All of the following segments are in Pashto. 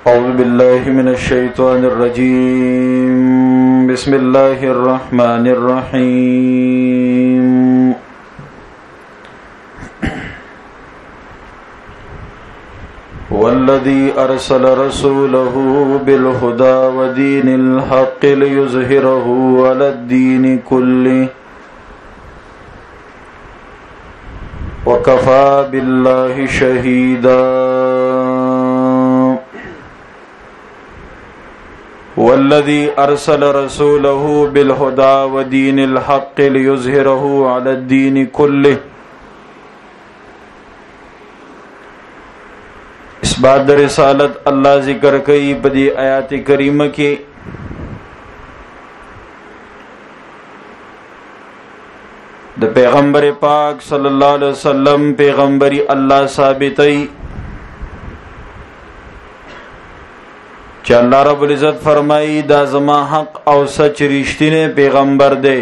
أعوذ بالله من الشيطان الرجيم بسم الله الرحمن الرحيم والذي أرسل رسوله بالهدى ودين الحق ليظهره على الدين كله وكفى بالله شهيدا والذي أرسل رسوله بالهدى ودين الحق ليظهره على الدين كله اس بعد رسالت اللہ ذکر کئی بدی آیات کریمہ کی د پیغمبر پاک صلی اللہ علیہ وسلم پیغمبری اللہ ثابتی چې الله رب العزت فرمایي دا زما حق او سچ رښتینه پیغمبر دی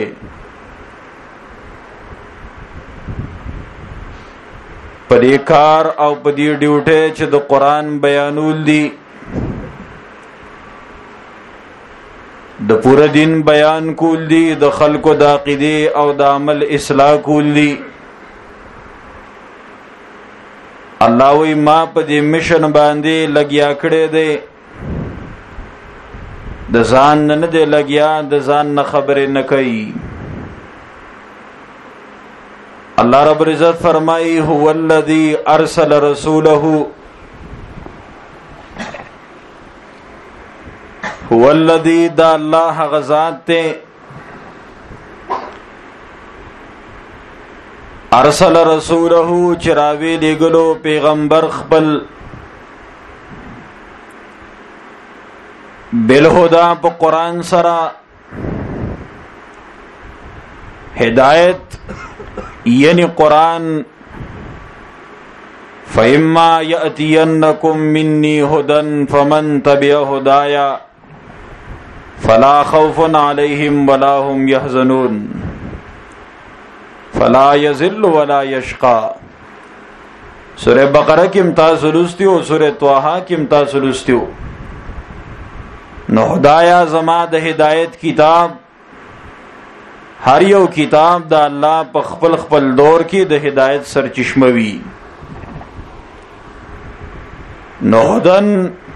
پدې کار او پدې ډیوټه چې د قران بیانول دي د پوره دین بیان کول دي د خلکو د عقیده او د عمل اصلاح کول دي الله وی ما پدې مشن باندې لګیا کړې دی د ځان نه دی لګیا د ځان نه خبرې نه کوي الله رب العزت فرمایي هو الذی ارسل رسوله هو الذی دا الله غزاد ته ارسل رسوله چراوی لګلو پیغمبر خپل بالهدى په قران سره هدایت یعنی قران فإما يأتينكم مني هدى فمن تبع هدايا فلا خوف عليهم ولا هم يحزنون فلا يذل ولا يشقى سورہ بقرہ کې تاسو لوستیو سورہ طه کې تاسو لوستیو نو خدایا زما د هدایت کتاب هر یو کتاب د الله په خپل خپل دور کې د هدایت سرچشمه وي نو هدن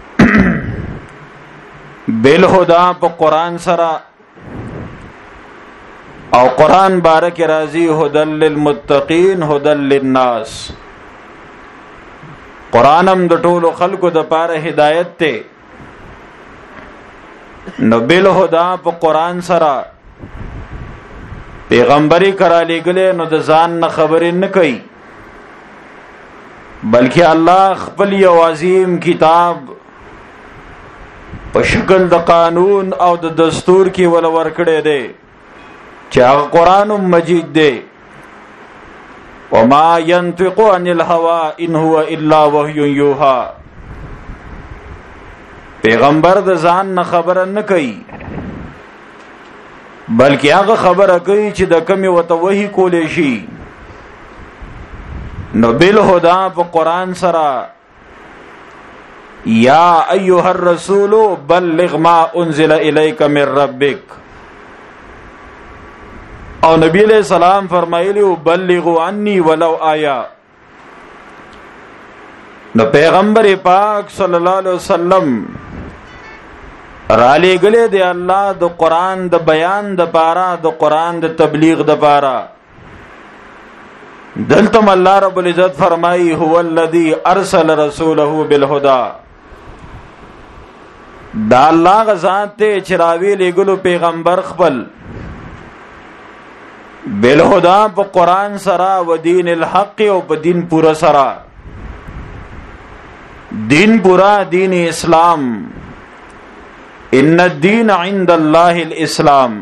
بالهدى په قران سره او قران بارک راضی هدل للمتقین هدل للناس قرانم د ټولو خلکو د پاره هدایت ته نو بالهدى په قران سره پیغمبري کرا لګلې نو د ځان نه خبرې نه کوي بلکې الله خپل یو عظیم کتاب په شکل د قانون او د دستور کې ول ورکړې دی چې هغه قران مجید دی وما ينطق عن الهوى ان هو الا وحي يوحى پیغمبر د ځان نه خبره نه کوي بلکې هغه خبره کوي چې د کمی وته وਹੀ کولې شي نو بالهدى په قران سره یا ایها الرسول بلغ ما انزل الیک من ربک او نبی علیہ السلام فرمایلی بلغوا عني ولو آیا نو پیغمبر پاک صلی الله علیه وسلم را لګلې دی الله د قران د بیان د پاره د قران د تبلیغ د پاره دلته الله رب العزت فرمایي هو الذی ارسل رسوله بالهدى دا الله غزاد ته چراوی لګلو پیغمبر خپل بالهدى په قران سره و دین الحق او په دین پورا سره دین پورا دین اسلام ان الدین عند الله الاسلام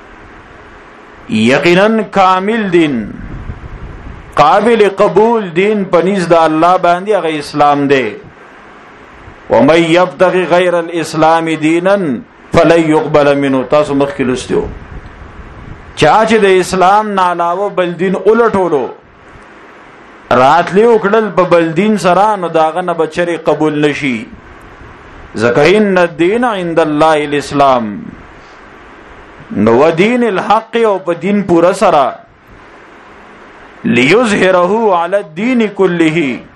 یقینا کامل دین قابل قبول دین پنځ د الله باندې هغه اسلام دی ومن يبتغي غیر الاسلام دینا فلن يقبل منه تاسو مخکې لستیو چا چې د اسلام نه علاوه بل دین الټولو راتلی وکړل په بل دین سره نو داغه نه بچری قبول نشي ذکر ان الدین عند الله الاسلام، نو دین الحق او په دین پورا سره لیظهره علی الدین کله،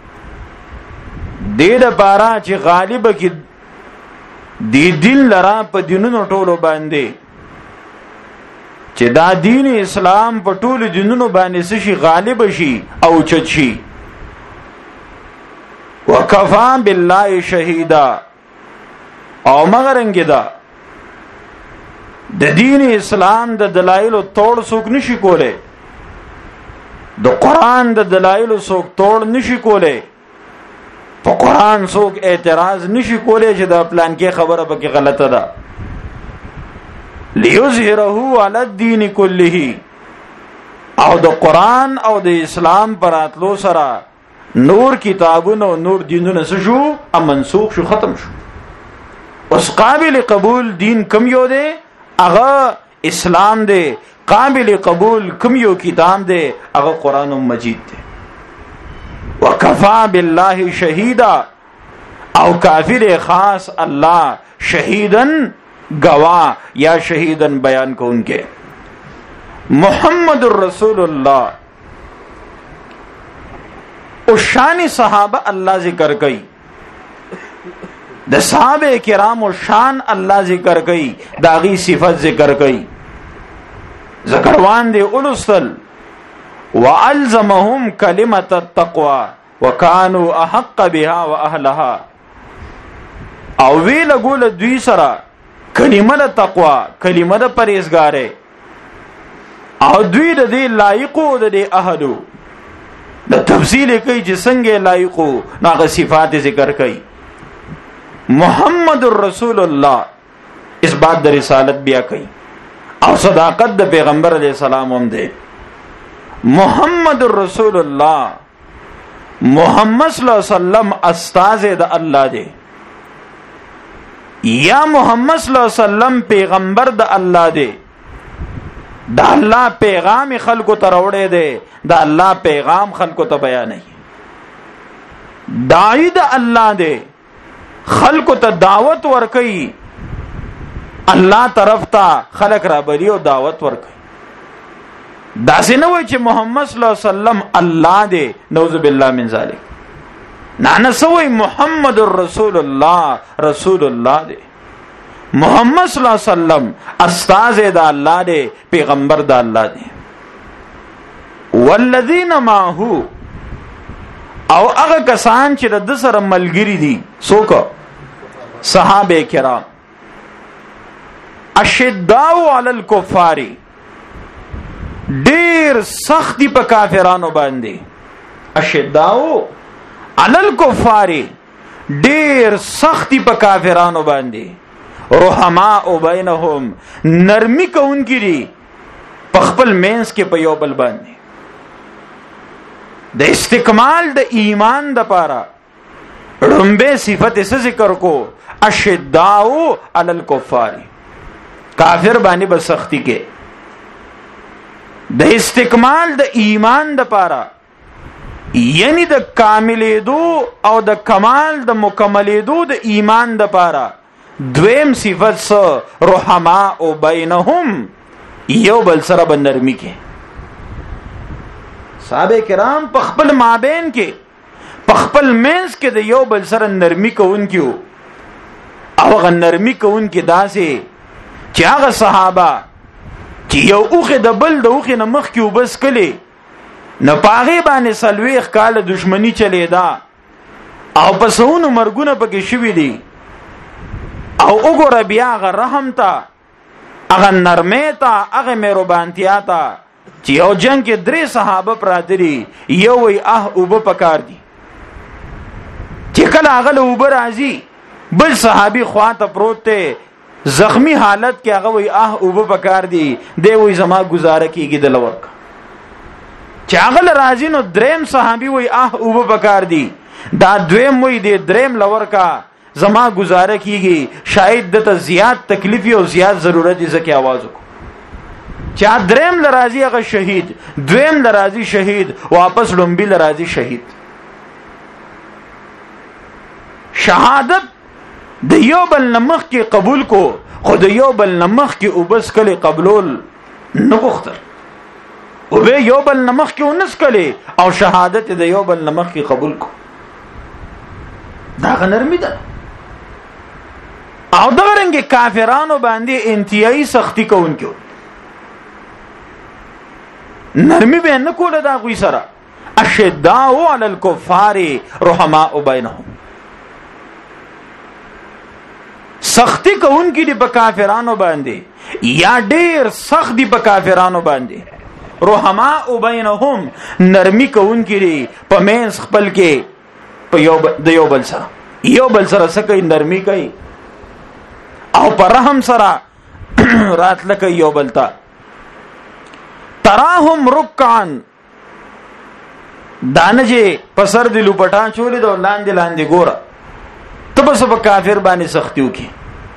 دې لپاره چې غالب کی دی دین لرا په دینونو ټولو باندې، چې دا دین اسلام په ټولو دینونو باندې شي غالب شي او چت شي. وکفا بالله شهیدا، او مغرنګ دا د دین اسلام د دلایل توڑ څوک نشي کوله، د قران د دلایل څوک توڑ نشي کوله، په قران څوک اعتراض نشي کوله چې دا پلان کې خبره به غلطه ده. لیظهره علی الدین کله، او د قران او د اسلام پراتلو سره نور کتابونو نور دینونه شو منسوخ شو، ختم شو. اوس قابل قبول دین کم یو دی، هغه اسلام دی. قابل قبول کم یو کتاب دی، هغه قران مجید دی. وکفا بالله شهیدا، او کافر خاص الله شهیدن گواہ یا شهیدن بیان کو انکے. محمد رسول اللہ، او شان صحابہ اللہ ذکر کئی، د صحابہ کرام او شان اللہ ذکر کئی، داغی صفت ذکر کئی. ذکروان دے اولستل وَأَلْزَمَهُمْ كَلِمَةَ التَّقْوَى وَكَانُوا أَحَقَّ بِهَا وَأَهْلَهَا، او وی لګول دوی سره کلمه د تقوا، کلمه د پرهیزګارۍ، او دوی د دې لایقو د دې اهلو د تفصیل کوي چې څنګه لایقو ناغه صفات ذکر کوي. محمد رسول الله اثبات د رسالت بیا کوي، او صداقت د پیغمبر علیه السلام هم دی. محمد رسول الله، محمد صلی الله علیه وسلم استاد د الله دی، یا محمد صلی الله علیه وسلم پیغمبر د الله دی. د الله پیغام خلکو ته راوړی دی، د الله پیغام خلکو ته بیانوي. داعی د الله دی، خلکو ته دعوت ورکوي، الله طرف ته خلق را بلی او دعوت ورکوي. داسې نه وای چې محمد صلی الله علیه وسلم الله دی، نعوذ بالله من ذلک. نه سوی محمد رسول الله، رسول الله دی. محمد صلی الله علیه وسلم استاد د الله دی، پیغمبر د الله دی. والذین معه، او هغه کسان چې د سره ملګری دي، څوک؟ صحابه کرام. اشداء علی الکفار، ډیر سختی په کافرانو باندې. اشداء علی الکفار، ډیر سختی په کافرانو باندې. رحماء بینهم، نرمی کوونکی دي په خپل مینس کې په یو بل باندې. د استکمال د ایمان د پاره رمبه صفت څه ذکر کو؟ اشداء علی الکفار، کافر باندې به سختی کې. د استکمال د ایمان د پاره، یعنی د کاملېدو او د کمال د مکملېدو د ایمان د پاره دویم صفت سو رحماء بینهم، یو بل سره به نرمی کې. صحابه کرام په خپل مابین کې، په خپل منځ کې د یو بل سره نرمی کوونکو، او هغه نرمی کوونکي داسې چې هغه صحابه چې یو اوخه د بل د اوخه نه مخ کې وبس کړي، نه پاغه باندې سلويخ کال دشمنی چلیدا، او پسونو مرګونه پکې شوي دي. او وګوره بیا هغه رحم ته، هغه نرمۍ ته، هغه مهربانتیا ته، چې یو جنگ کې 3 صحابه پراته دي، یو وی اوبه پکار دي، چې کله هغه له اوبه راځي بل صحابي خواته پروت دی زخمی حالت کې، هغه وی اوبه پکار دي، دی وی زما گزاره کیږي د لورک. چې هغه راځي نو 3 صحابي وی اوبه پکار دي، دا دویم وی دی 3 لورکا زما گزاره کیږي، شاید دته زیات تکلیف او زیات ضرورت دي ځکه आवाज وکړو. چا 3 لرازي هغه شهید، 2 لرازي شهید، واپس لومبي لرازي شهید. شهادت د یو بل نمخ کې قبول کو، خو د یو بل نمخ کې وبس کله قبول نه غوښتل، او به یو بل نمخ کې ونس کله او شهادت د یو بل نمخ کې قبول کو. دا غنرمی ده. او دا رنګ کافرانو باندې انتهایی سختی کوونکو نرمی به نه کوله دا غوي سره. اشداء علی الکفار رحماء بینهم، سختی کوونکی دی په کافرانو باندې یا ډیر سخت دی په کافرانو باندې. رحماء بینهم، نرمی کوونکی دی په مینس خپل کې په یو بل سره، یو بل سره سکه نرمی کوي او پر رحم سره راتل کوي یو بل ته. تراهم رکعن، دانجه پسر دی لوپټان چولې دو لاندې لاندې ګوره ته بس په کافر باندې سختیو کې.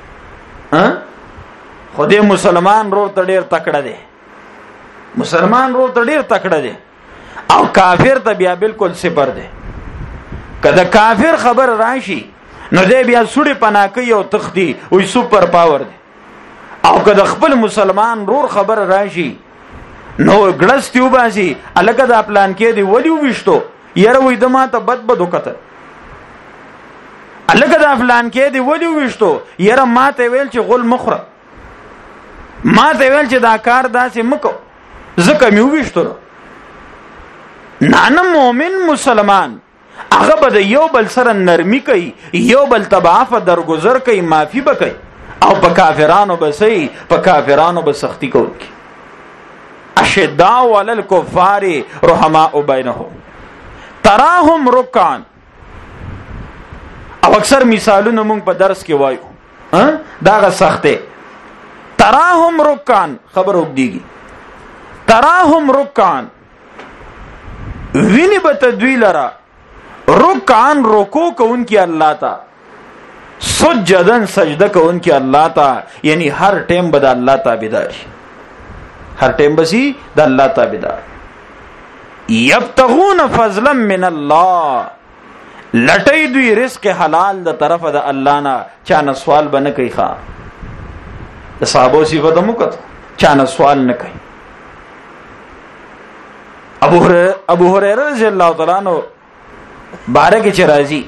خدای مسلمان رو ته ډیر تکړه دی، مسلمان رو ته ډیر تکړه دی او کافر ته بیا بالکل صفر دی. کله کافر خبر راشي نو دی بیا سوړي پناکي او تختی وي سپر پاور دی، او کله خپل مسلمان رور خبر راشي نو ګړستیو باسي الګا د پلان کې دی ولیو وشتو یره وې د ما ته بد بد وکړه، الګا د پلان کې دی ولیو وشتو یره ما ته ویل چې غل مخره، ما ته ویل چې دا کار داسې مکو زکه مې وشتو. نه مؤمن مسلمان هغه به د یو بل سره نرمي کوي، یو بل تبعف درگذر کوي، معافي بکوي، او په کافرانو بسې په کافرانو به سختی کوي. اشداء علی الکفار رحماء بینهم تراهم رکعن. او اکثر مثالونه موږ په درس کې وایو دا غ سخته. تراهم رکعن خبر وګديږي، تراهم رکعن ویني به تدوی لرا رکعن رکوع کوونکی الله تا، سجدن سجده کوونکی الله تا، یعنی هر ټیم به د الله تابعدار، هر ټیم بسی د الله تابعدار. یبتغون فضلا من الله، لټي دوی رزق حلال د طرف د الله نه، چا نه سوال بنه کوي. ښا د صحابه صفات مو کته چا نه سوال نه کوي. ابو هريره رضی الله تعالی عنہ بارے کې چرایي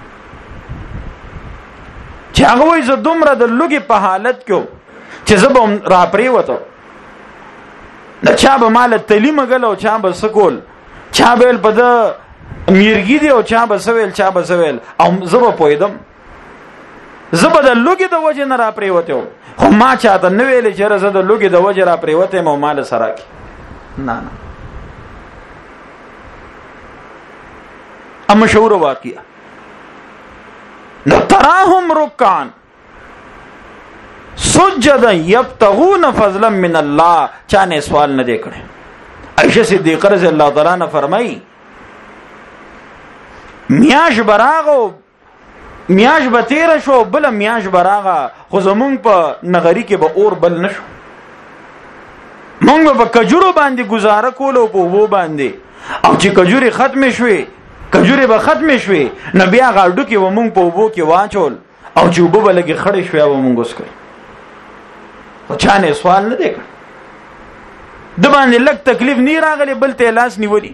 چې هغه وایي زه دومره د لوګي په حالت کې چې زبم را پری وته د چا به مال تعلیم غلو، چا به سکول، چا به په د میرګی دی او چا به سویل، چا به سویل، او زب پویدم زب د لوګي د وجه نه را پری وته، خو ما چاته نه ویل چې زه د لوګي د وجه را پری وته مو مال سره کی نه نه. مشهور واقعه نو تراهم رکعن سجدا یبتغون فضلا من الله، چانه سوال نه دی کړي. عائشہ صدیقہ رضی الله تعالی عنها فرمایي میاش براغو میاش به تیر شو بل میاش براغه، خو زمونږ په نغری کې به اور بل نشو، مونږ په کجورو باندې گزاره کولو په وو باندې، او چې کجوري ختم شوي کجوري به ختم شوي نو بیا غاډو کې و مونږ په وو کې واچول، او چې وبو بلګي خړې شوي و مونږ وس کړ. خو چانه سوال نه دی کړ، د باندې لک تکلیف نه راغلی بل ته لاس نیولي.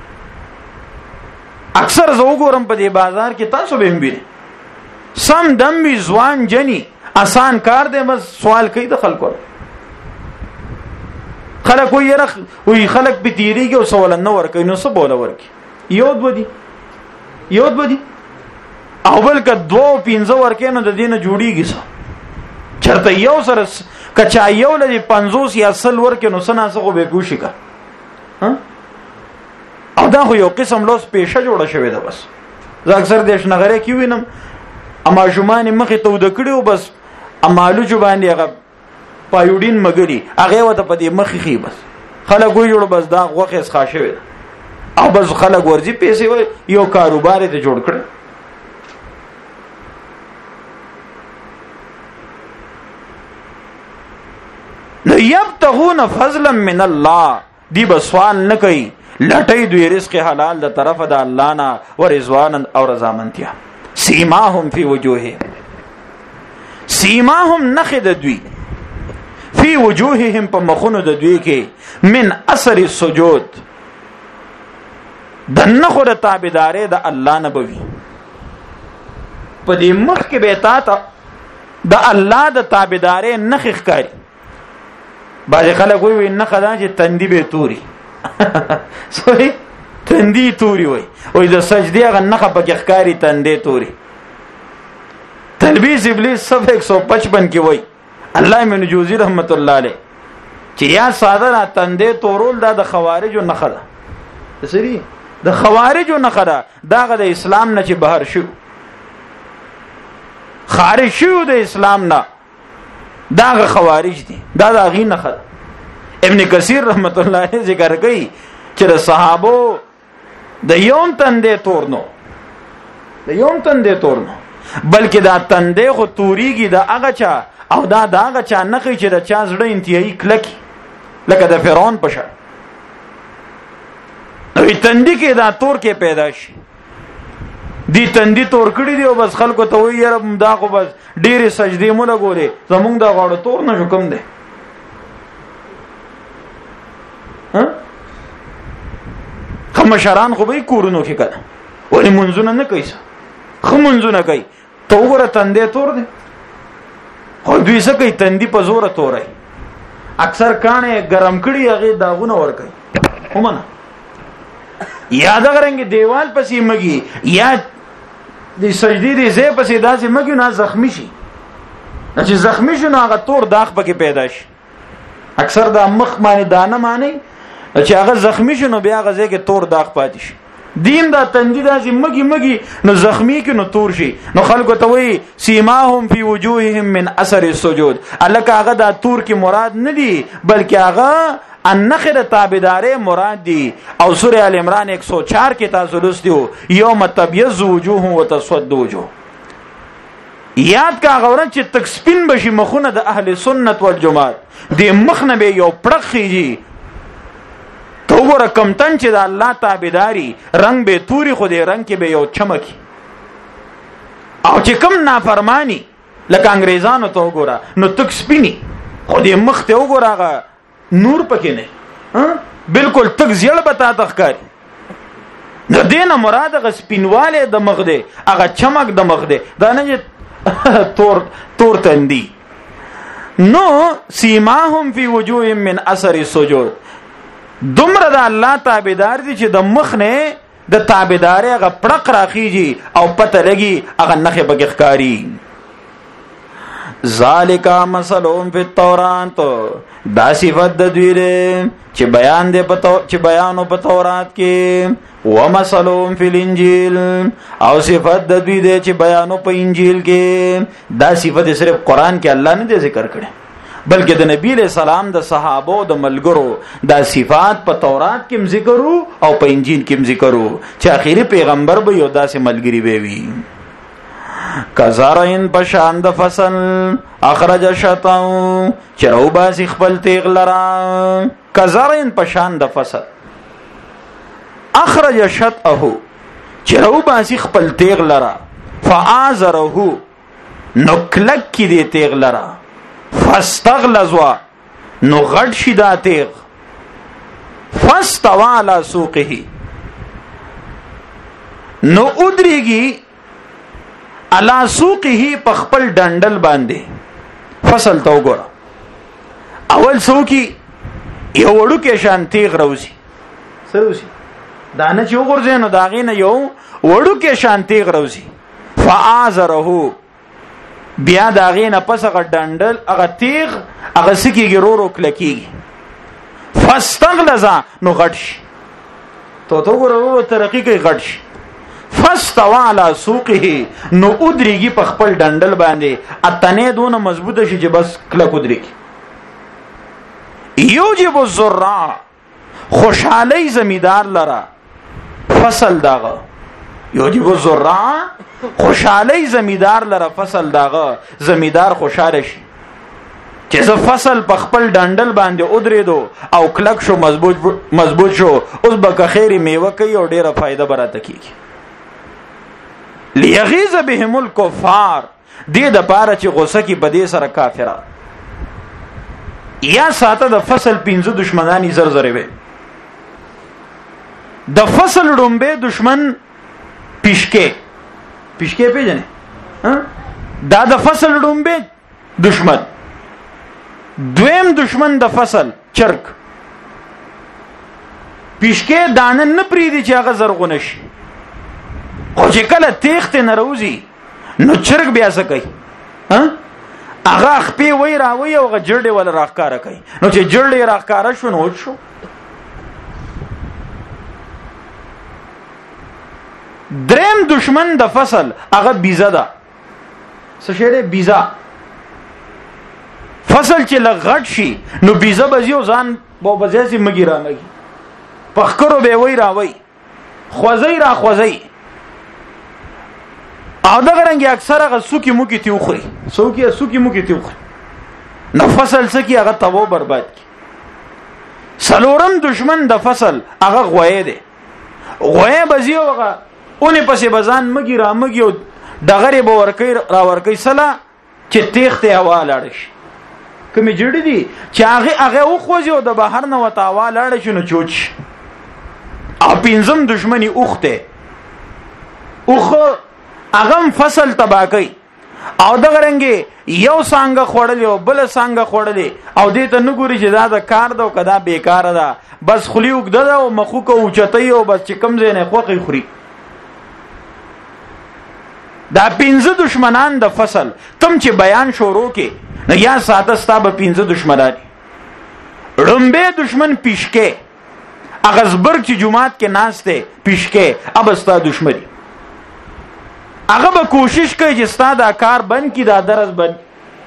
اکثر زه وګورم په دې بازار کې تاسو به هم وینئ سم دم وی ځوان جنی آسان کار دی، بس سوال کوي د خلکو. خلک وی خلک به تیریږي او سوال نه ور کوي، نو څه بوله ورکی یود بدی او بل که 2-5 ورکې نو د دینه جوړیږي څه چرته یو سره کچا یو لدی 50 یا 100 ورکې نو سنا څه به کوشي کا. او دا خو یو قسم لوس پیشه جوړه شوی ده. بس زه اکثر دیش نغره کې وینم اما جمعه مخې ته ود کړیو، بس امالو جو باندې هغه پایوډین مګری هغه وته په دې مخې خي، بس خلک وې جوړ بس دا غوخه ښه شوی او بس خلک ورځي پیسې وي یو کاروبار ته جوړ کړ. نو یبتغون فضلا من الله، دی بسوال نه کوي، لټي دوی رزق حلال د طرف د الله نه، ورضوان او رضامندیا. سیماهم فی وجوههم، سیماهم نخ د دوی فی وجوههم په مخونو د دوی کې من اثر السجود د نخو د تابعداري د الله نه بوي په دې مخ کې به تا د الله د تابعداري نخ ښکاری باز خلک وي نه خدای چې تندی به توري سوري تندی توري وي او د سجدي هغه نخ په کې ښکاری تندې توري تلبیس ابلیس صف 155 کې وای الله ابن جوزی رحمت الله علیه چې یا ساده تندې تورول دا د خوارجو نخ ده سری د خوارجو نخ ده دا د اسلام نه چې بهر شو خارج شو د اسلام نه دا خوارج دي دا غي نه خد ابن کثیر رحمت الله علیه ذکر کوي چې د صحابه د یوم تندې تورنو بلکې دا تندې خو توریږي د هغه چا او دا هغه چا نه کوي چې د چا زړه انتهایی کلکی لکه د فرعون په شان نو تندې کې دا تور کې پیدا شي دی تندې تور کړی دی او بس خلکو ته وایي رب دا خو بس ډېرې سجدې مو لګولې زمونږ دا غاړه تور نه شو کوم دی خمشران خو به کورونو کې کړه ولې منځونه نه کوي خو منځونه کوي ته وګوره تندې تور دی خو دوی څه کوي تندې په زوره تورای اکثر کانه ګرم کړي هغه داغونه ور کوي همنه یاد غرنګ دیوال پسې مګي یا د سجدي دې زې پسې داسې مګي نه زخمی شي چې زخمی شي نو هغه تور داغ پکې پیدا شي اکثر دا مخ باندې دانه معنی چې هغه زخمی شي نو بیا غزه کې تور داغ پاتې شي دین دا تندی داسې مګي نو زخمی کې نو تور شي نو خلکو ته وایي سیماهم فی وجوههم من اثر السجود الکه هغه دا تور کې مراد نه دی بلکې هغه النخر تابعداري مراد دي او سوره ال عمران 104 کې تاسو لوستیو یوم تبیض وجوه وتسود وجوه یاد کا غوړن چې تک سپین بشي مخونه د اهل سنت والجماعت د مخنه به یو پړخيږي تو ګوره کم تن چې د الله تابعداري رنگ به توري خو دې رنگ کې به یو چمکی او چې کم نافرمانی لکه انګريزانو ته وګوره نو تک سپینی خو دې مخ ته وګوره نور پکې نه بالکل تک زیړ بتا تخکاری د دینه مراد غ سپینواله د مخ دی هغه چمک د مخ دی دا نه تور تندی نو سیماهم فی وجوه من اثر السجود دومره د الله تابعدار دي چې د مخ نه د تابعداري هغه پړق راخیږي او پته لګي هغه نخې بګ ښکاری ذالک مثلهم فی التورات دا صفت د دوی له چې بیان دی چې بیانو په تورات کې و مثلهم فی الانجیل او صفت د دوی دی چې بیانو په انجیل کې دا صفت صرف قران کې الله نه دی ذکر کړي بلکې د نبی له سلام د صحابه او د ملګرو دا صفات په تورات کې ذکرو او په انجیل کې ذکرو چې اخیری پیغمبر به یو داسې ملګری به وي کزارین پشان د فصل اخرج شطاو چرو باسی خپل تیغ لرا کزارین پشان د فصل اخرج شطاو چرو باسی خپل تیغ لرا فآزره نو کلک کی دی تیغ لرا فاستغلظوا نو غټ شي دا تیغ فاستوى على سوقه نو ادریږي علا سوقه په خپل ډنډل باندې فصل تو ګور اول سوقي یو وړو کې شان تیغ روزي سروسي دانه چې وګورځي نو داغې نه یو وړو کې شان تیغ روزي فآزره بیا داغې نه پس هغه ډنډل هغه تیغ هغه سکی ګرورو کلکیږي فاستغلظ نو غټ شي تو ګورو ترقی کوي غټ شي فاستوى على سوقه نو ادریږي په خپل ډنډل باندې اتنه دونه مضبوطه شي چې بس کله کودريږي یوجب الزراع خوشحالی زمیدار لرا فصل داغه یوجب الزراع خوشحالی زمیدار لرا فصل داغه زمیدار خوشاله شي چې ز فصل په خپل ډنډل باندې ادریدو او کلک شو مضبوط شو اوس به خیری میوه کوي او ډیره فائدہ براته کیږي لیغیظ بهم الکفار دې د پاره چې غوسه کې بدې سره کافره یا ساته د فصل 15 دشمنانی زر وي. د فصل ډومبه دشمن پیشکې پیژنې دا د فصل ډومبه دشمن. دویم دشمن د فصل چرګ پیشکې دانه نه پریدي چې هغه زرغونه شي، خو چې کله تیخت نه روزي نو چرګ بیا څه کوي؟ هغه خپې وای راوي او هغه جړډې ولا راخکاره کوي. نو چې جړډې راخکاره شو نو شو. دریم دشمن د فصل هغه بیزه ده. څه شی دی؟ بیزه. فصل چې لغټ شي نو بیزه بزیو ځان بو بزیاسي مګی را مګي پخکرو به وای راوي خوځي را خوځي او دا غرنګي اکثر هغه سوکي موکي تیوخري سوکي موکي تیوخري نو فصل سکی هغه تبو برباد کی. سلورم دشمن د فصل هغه غوی دی. غوی بزیو هغه اونې پسې بزان مګي را مګي او دغه به ورکی را ورکی سلا چې تیخته هوا لاړ شي. کومې جوړې دي چې هغه او خوځي او د بهر نه وتا هوا لاړ شي نو چوچ. او پنځم دشمنی اوخته اغم فصل تبا کوي او دغه رنګي یو څنګه خوړلې او بل څنګه خوړلې او دې ته نګوري چې دا د کار دا کدا بیکاره ده بس خلی وګده او مخو کو اوچتای او بس چې کم زینې خوخي خوري. دا 15 دشمنان د فصل تم چې بیان شروع کې نه یا ساته ستاب 15 دشمنان. رمبه دشمن پیشکې اغزبرګ چې جمعات کې ناشته پیشکې ابستا دشمنی. هغه به کوشش کوي چې ستا دا کار بند کی دا درس بند،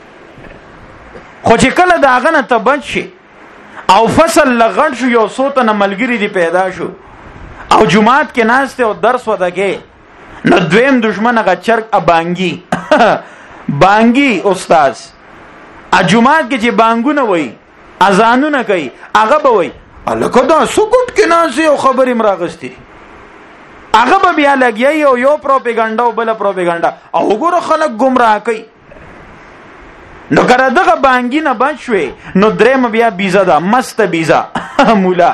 خو چې کله دا هغه نه ته بند شي او فصل لغړ شو یو سوته نه ملګری دی پیدا شو او جمعات کې ناشته او درس ودګې نو دویم دشمن هغه چرګ ابانګي بانګي استاد ا جمعات کې چې بانګونه وای اذانونه کوي هغه به وای الکه دا سکوت کې ناشې او خبرې مراغستې هغه به بیا لګي او یو پروپاګاندا او بل پروپاګاندا او وګوره خلک گمراه کوي. نو کړه دغه بانګی نه بچوي نو درېم بیا بیزه ده مست بیزه مولا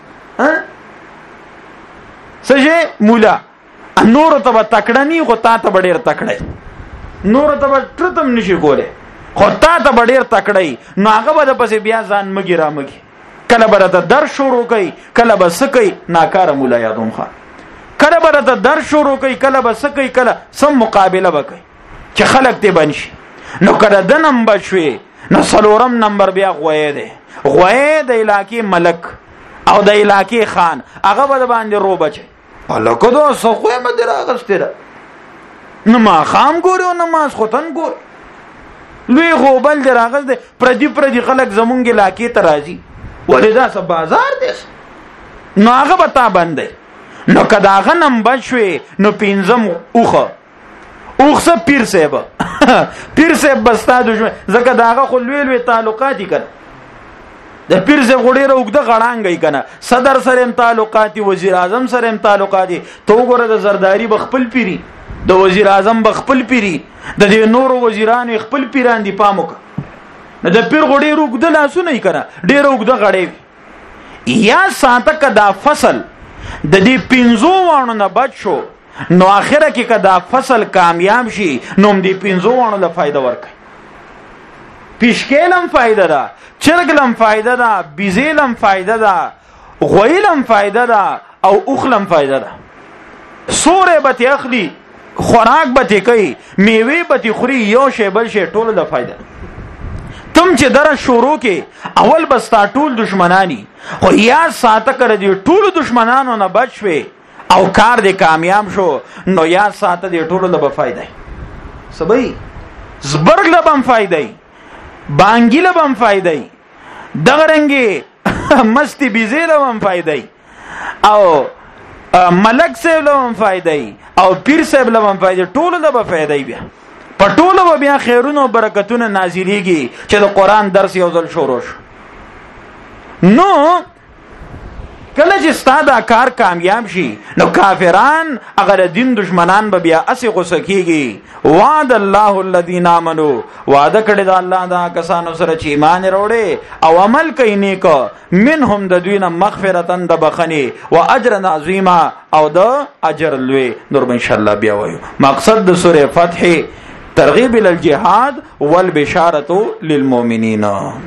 سجه مولا نور ته تکړه نی خو تا ته ډېر تکړه نور ته ترتم نشي کوله خو تا ته ډېر تکړه نو هغه به پسې بیا ځان مګی را مګی کله به ته در شروع کوي کله به سکی ناکاره مولا یادوم خان کله به ته در شروع کوي کله به سکی کله سم مقابله وکي چې خلک ته بنشي. نو کله د نمبر شوي نو سلورم نمبر بیا غوی دی. غوی د علاقې ملک او د علاقې خان هغه به باندې رو بچي الله کو دو سخوې مدر اغستره نو ما خام ګورو نماز خوتن ګور لوی غوبل دراغز دی پردي خلک زمونږ علاقې ته راځي ولدا سب بازار دی نو هغه به تا باندې نو کداغه نمبر شوي نو پینځم اوخه پیر صاحب بستا دشمن زکه داغه خو لوی تعلقات کړه د پیر صاحب غوډه وګړه غړانګي کنه صدر سره تعلقات وزیر اعظم سره تعلقات تو ګوره د زرداری بخپل پیری د وزیر اعظم بخپل پیری د نور وزیران خپل پیران دی پاموک نه د پیر غوډه وګړه لاسونه یې کنه ډېر وګړه غړې یا ساته کدا فصل د دې 15 وانو نه بچو نو اخره کې کدا فصل کامیاب شي نو دې 15 وانو له فائدہ ورکړي. پیشکلم فائدہ ده، چرګلم فائدہ ده، بيزلم فائدہ ده، غویلم فائدہ ده او اوخلم فائدہ ده. سورې به اخلي خوراک به کوي میوه به خوري یو شی بل شی ټول له فائدہ. تم چې در شروع کې اول بستا ټول دشمنانی خو یا ساته کړ دي ټول دشمنانو نه بچوي او کار دې کامیاب شو نو یا ساته دې ټول له فائدہ سبي زبرګ له بم فائدہ بانګي له بم فائدہ دغه رنګي مستی بيزي له بم فائدہ او ملک صاحب له بم فائدہ او پیر صاحب له بم فائدہ ټول له فائدہ بیا پټوله به بیا خیرونه او برکتونه نازلېږي چې د قران درس یو ځل شروع شو. نو کله چې ستاسو کار کامیاب شي نو کافران اگر دین دشمنان به بیا اسی غوسه کیږي. وعد الله الذين امنوا وعده کړی دا الله دا کسانو سره چې ایمان وروړي او عمل کوي نیک منهم د دوی نه مغفرتن د بخنی و اجر عظیما او د اجر لوی. نور ان شاء الله بیا وایو. مقصد د سوره فتح ترغیب ال الجهاد والبشاره للمؤمنین.